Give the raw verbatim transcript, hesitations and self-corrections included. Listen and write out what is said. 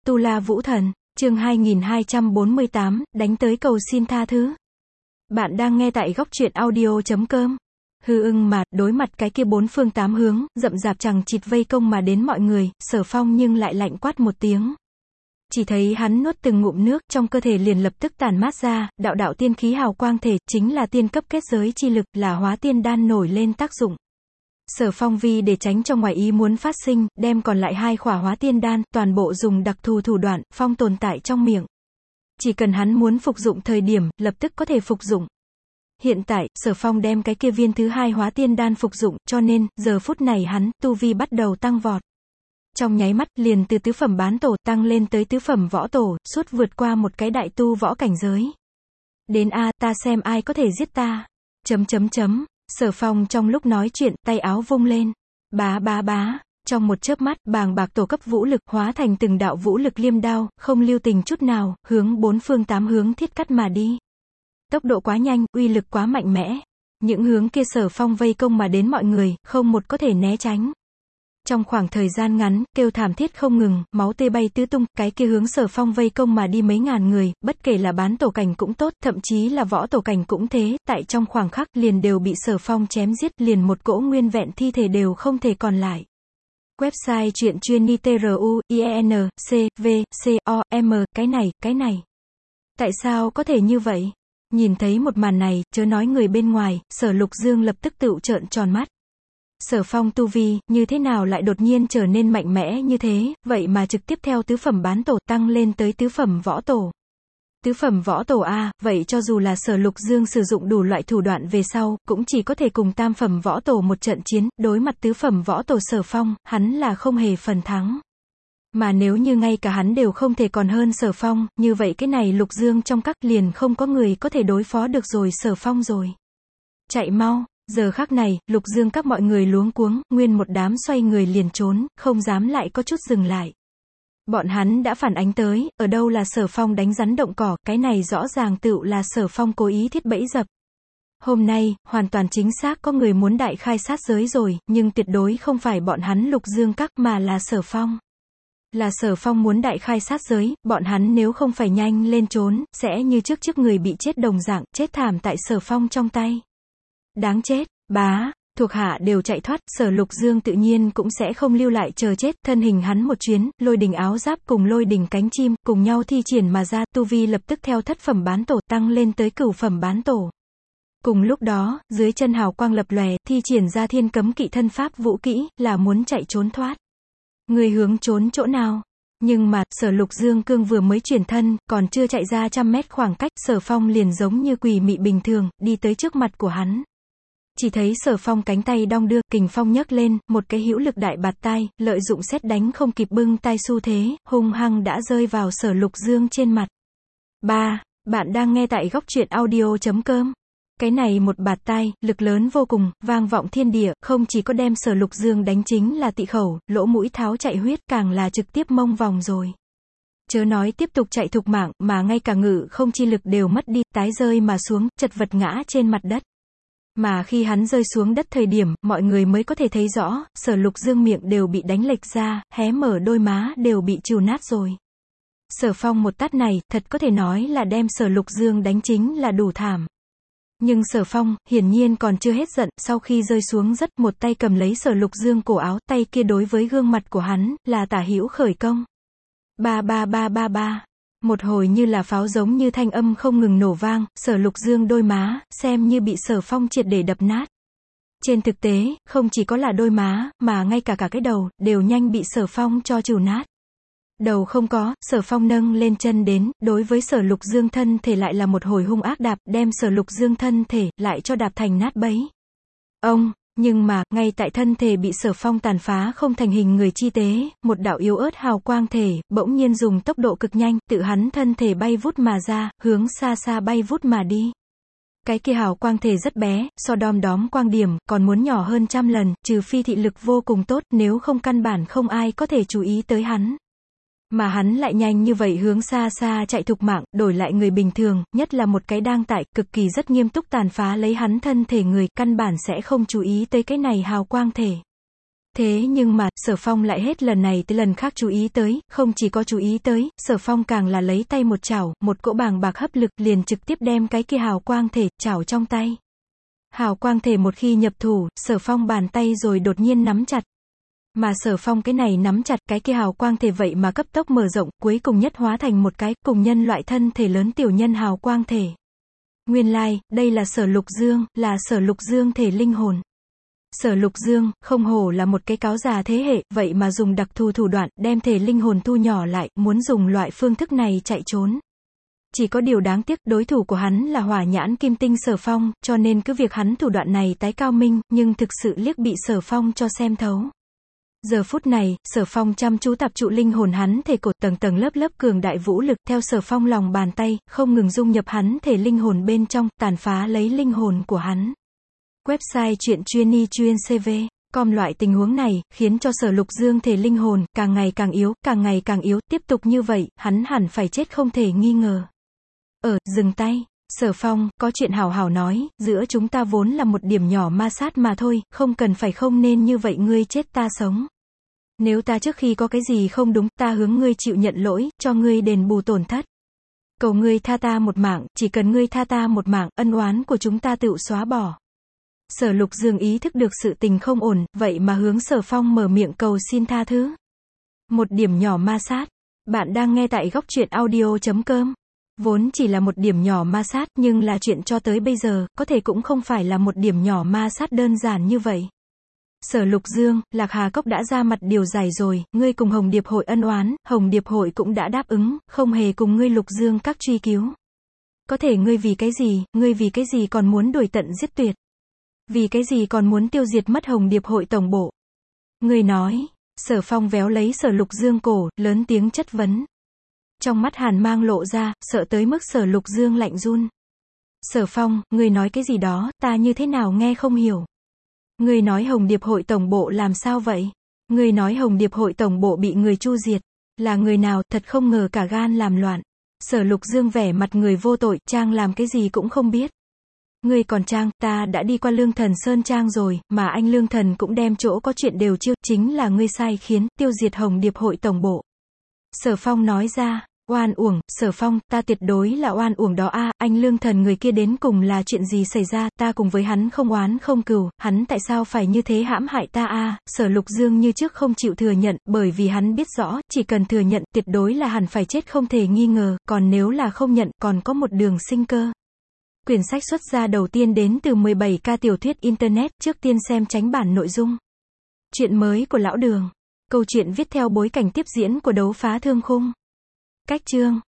Tu La Vũ Thần, chương hai nghìn hai trăm bốn mươi tám, đánh tới cầu xin tha thứ. Bạn đang nghe tại góc truyện audio chấm com. Hư ưng mà, đối mặt cái kia bốn phương tám hướng, rậm rạp chằng chịt vây công mà đến mọi người, Sở Phong nhưng lại lạnh quát một tiếng. Chỉ thấy hắn nuốt từng ngụm nước, trong cơ thể liền lập tức tản mát ra, đạo đạo tiên khí hào quang thể, chính là tiên cấp kết giới chi lực, là hóa tiên đan nổi lên tác dụng. Sở Phong vì để tránh cho ngoài ý muốn phát sinh, đem còn lại hai khỏa hóa tiên đan, toàn bộ dùng đặc thù thủ đoạn, phong tồn tại trong miệng. Chỉ cần hắn muốn phục dụng thời điểm, lập tức có thể phục dụng. Hiện tại, Sở Phong đem cái kia viên thứ hai hóa tiên đan phục dụng, cho nên, giờ phút này hắn, tu vi bắt đầu tăng vọt. Trong nháy mắt, liền từ tứ phẩm bán tổ, tăng lên tới tứ phẩm võ tổ, suốt vượt qua một cái đại tu võ cảnh giới. Đến a, ta xem ai có thể giết ta. Chấm chấm chấm. Sở Phong trong lúc nói chuyện, tay áo vung lên. Bá bá bá. Trong một chớp mắt, bàng bạc tổ cấp vũ lực hóa thành từng đạo vũ lực liêm đao, không lưu tình chút nào, hướng bốn phương tám hướng thiết cắt mà đi. Tốc độ quá nhanh, uy lực quá mạnh mẽ. Những hướng kia Sở Phong vây công mà đến mọi người, không một có thể né tránh. Trong khoảng thời gian ngắn, kêu thảm thiết không ngừng, máu tươi bay tứ tung, cái kia hướng Sở Phong vây công mà đi mấy ngàn người, bất kể là bán tổ cảnh cũng tốt, thậm chí là võ tổ cảnh cũng thế, tại trong khoảng khắc liền đều bị Sở Phong chém giết, liền một cỗ nguyên vẹn thi thể đều không thể còn lại. Website truyện chuyên ni tê rờ u i e n c v c o m, cái này, cái này. Tại sao có thể như vậy? Nhìn thấy một màn này, chớ nói người bên ngoài, Sở Lục Dương lập tức tựu trợn tròn mắt. Sở Phong tu vi, như thế nào lại đột nhiên trở nên mạnh mẽ như thế, vậy mà trực tiếp theo tứ phẩm bán tổ tăng lên tới tứ phẩm võ tổ. Tứ phẩm võ tổ a, vậy cho dù là Sở Lục Dương sử dụng đủ loại thủ đoạn về sau, cũng chỉ có thể cùng tam phẩm võ tổ một trận chiến, đối mặt tứ phẩm võ tổ Sở Phong, hắn là không hề phần thắng. Mà nếu như ngay cả hắn đều không thể còn hơn Sở Phong, như vậy cái này Lục Dương trong các liền không có người có thể đối phó được rồi Sở Phong rồi. Chạy mau. Giờ khắc này, Lục Dương các mọi người luống cuống, nguyên một đám xoay người liền trốn, không dám lại có chút dừng lại. Bọn hắn đã phản ánh tới, ở đâu là Sở Phong đánh rắn động cỏ, cái này rõ ràng tựu là Sở Phong cố ý thiết bẫy dập. Hôm nay, hoàn toàn chính xác có người muốn đại khai sát giới rồi, nhưng tuyệt đối không phải bọn hắn Lục Dương các mà là Sở Phong. Là Sở Phong muốn đại khai sát giới, bọn hắn nếu không phải nhanh lên trốn, sẽ như trước trước người bị chết đồng dạng, chết thảm tại Sở Phong trong tay. Đáng chết, bá, thuộc hạ đều chạy thoát, Sở Lục Dương tự nhiên cũng sẽ không lưu lại chờ chết, thân hình hắn một chuyến, lôi đình áo giáp cùng lôi đình cánh chim, cùng nhau thi triển mà ra, tu vi lập tức theo thất phẩm bán tổ, tăng lên tới cửu phẩm bán tổ. Cùng lúc đó, dưới chân hào quang lập lòe, thi triển ra thiên cấm kỵ thân pháp vũ kỹ, là muốn chạy trốn thoát. Người hướng trốn chỗ nào? Nhưng mà, Sở Lục Dương cương vừa mới chuyển thân, còn chưa chạy ra trăm mét khoảng cách, Sở Phong liền giống như quỷ mị bình thường, đi tới trước mặt của hắn. Chỉ thấy Sở Phong cánh tay đong đưa, kình phong nhấc lên, một cái hữu lực đại bạt tai, lợi dụng sét đánh không kịp bưng tay xu thế, hung hăng đã rơi vào Sở Lục Dương trên mặt. Ba, bạn đang nghe tại góc truyện audio chấm com. Cái này một bạt tai, lực lớn vô cùng, vang vọng thiên địa, không chỉ có đem Sở Lục Dương đánh chính là tị khẩu, lỗ mũi tháo chạy huyết, càng là trực tiếp mông vòng rồi. Chớ nói tiếp tục chạy thục mạng, mà ngay cả ngự không chi lực đều mất đi, tái rơi mà xuống, chật vật ngã trên mặt đất. Mà khi hắn rơi xuống đất thời điểm, mọi người mới có thể thấy rõ, Sở Lục Dương miệng đều bị đánh lệch ra, hé mở đôi má đều bị trừ nát rồi. Sở Phong một tát này, thật có thể nói là đem Sở Lục Dương đánh chính là đủ thảm. Nhưng Sở Phong, hiển nhiên còn chưa hết giận, sau khi rơi xuống rất một tay cầm lấy Sở Lục Dương cổ áo, tay kia đối với gương mặt của hắn, là tả hữu khởi công. Ba ba ba ba ba. Một hồi như là pháo giống như thanh âm không ngừng nổ vang, Sở Lục Dương đôi má, xem như bị Sở Phong triệt để đập nát. Trên thực tế, không chỉ có là đôi má, mà ngay cả cả cái đầu, đều nhanh bị Sở Phong cho trừ nát. Đầu không có, Sở Phong nâng lên chân đến, đối với Sở Lục Dương thân thể lại là một hồi hung ác đạp, đem Sở Lục Dương thân thể, lại cho đạp thành nát bấy. Ông, nhưng mà, ngay tại thân thể bị Sở Phong tàn phá không thành hình người chi tế, một đạo yếu ớt hào quang thể, bỗng nhiên dùng tốc độ cực nhanh, tự hắn thân thể bay vút mà ra, hướng xa xa bay vút mà đi. Cái kia hào quang thể rất bé, so đom đóm quang điểm, còn muốn nhỏ hơn trăm lần, trừ phi thị lực vô cùng tốt, nếu không căn bản không ai có thể chú ý tới hắn. Mà hắn lại nhanh như vậy hướng xa xa chạy thục mạng, đổi lại người bình thường, nhất là một cái đang tại, cực kỳ rất nghiêm túc tàn phá lấy hắn thân thể người, căn bản sẽ không chú ý tới cái này hào quang thể. Thế nhưng mà, Sở Phong lại hết lần này tới lần khác chú ý tới, không chỉ có chú ý tới, Sở Phong càng là lấy tay một chảo, một cỗ bàng bạc hấp lực liền trực tiếp đem cái kia hào quang thể, chảo trong tay. Hào quang thể một khi nhập thủ, Sở Phong bàn tay rồi đột nhiên nắm chặt. Mà Sở Phong cái này nắm chặt cái kia hào quang thể vậy mà cấp tốc mở rộng, cuối cùng nhất hóa thành một cái, cùng nhân loại thân thể lớn tiểu nhân hào quang thể. Nguyên lai, like, đây là Sở Lục Dương, là Sở Lục Dương thể linh hồn. Sở Lục Dương, không hổ là một cái cáo già thế hệ, vậy mà dùng đặc thù thủ đoạn, đem thể linh hồn thu nhỏ lại, muốn dùng loại phương thức này chạy trốn. Chỉ có điều đáng tiếc, đối thủ của hắn là hỏa nhãn kim tinh Sở Phong, cho nên cứ việc hắn thủ đoạn này tái cao minh, nhưng thực sự liếc bị Sở Phong cho xem thấu. Giờ phút này, Sở Phong chăm chú tập trụ linh hồn hắn thể cột tầng tầng lớp lớp cường đại vũ lực theo Sở Phong lòng bàn tay, không ngừng dung nhập hắn thể linh hồn bên trong, tàn phá lấy linh hồn của hắn. Website truyện chuyên y chuyên cv com loại tình huống này, khiến cho Sở Lục Dương thể linh hồn, càng ngày càng yếu, càng ngày càng yếu, tiếp tục như vậy, hắn hẳn phải chết không thể nghi ngờ. Ở, dừng tay, Sở Phong, có chuyện hảo hảo nói, giữa chúng ta vốn là một điểm nhỏ ma sát mà thôi, không cần phải không nên như vậy ngươi chết ta sống. Nếu ta trước khi có cái gì không đúng, ta hướng ngươi chịu nhận lỗi, cho ngươi đền bù tổn thất. Cầu ngươi tha ta một mạng, chỉ cần ngươi tha ta một mạng, ân oán của chúng ta tự xóa bỏ. Sở Lục Dương ý thức được sự tình không ổn, vậy mà hướng Sở Phong mở miệng cầu xin tha thứ. Một điểm nhỏ ma sát. Bạn đang nghe tại góc truyện audio chấm com. Vốn chỉ là một điểm nhỏ ma sát, nhưng là chuyện cho tới bây giờ, có thể cũng không phải là một điểm nhỏ ma sát đơn giản như vậy. Sở Lục Dương, Lạc Hà Cốc đã ra mặt điều giải rồi, ngươi cùng Hồng Điệp hội ân oán, Hồng Điệp hội cũng đã đáp ứng, không hề cùng ngươi Lục Dương các truy cứu. Có thể ngươi vì cái gì, ngươi vì cái gì còn muốn đuổi tận giết tuyệt? Vì cái gì còn muốn tiêu diệt mất Hồng Điệp hội tổng bộ? Ngươi nói, Sở Phong véo lấy Sở Lục Dương cổ, lớn tiếng chất vấn. Trong mắt hàn mang lộ ra, sợ tới mức Sở Lục Dương lạnh run. Sở Phong, ngươi nói cái gì đó, ta như thế nào nghe không hiểu. Ngươi nói Hồng Điệp hội tổng bộ làm sao vậy? Ngươi nói Hồng Điệp hội tổng bộ bị người chu diệt. Là người nào, thật không ngờ cả gan làm loạn. Sở Lục Dương vẻ mặt người vô tội, trang làm cái gì cũng không biết. Ngươi còn trang, ta đã đi qua Lương Thần Sơn Trang rồi, mà anh Lương Thần cũng đem chỗ có chuyện đều chiêu, chính là ngươi sai khiến, tiêu diệt Hồng Điệp hội tổng bộ. Sở Phong nói ra, oan uổng, Sở Phong, ta tuyệt đối là oan uổng đó a, à, anh Lương Thần người kia đến cùng là chuyện gì xảy ra, ta cùng với hắn không oán không cừu, hắn tại sao phải như thế hãm hại ta a, à? Sở Lục Dương như trước không chịu thừa nhận, bởi vì hắn biết rõ, chỉ cần thừa nhận, tuyệt đối là hẳn phải chết không thể nghi ngờ, còn nếu là không nhận, còn có một đường sinh cơ. Quyển sách xuất ra đầu tiên đến từ mười bảy K tiểu thuyết Internet, trước tiên xem tránh bản nội dung. Chuyện mới của Lão Đường. Câu chuyện viết theo bối cảnh tiếp diễn của đấu phá thương khung. Cách chương.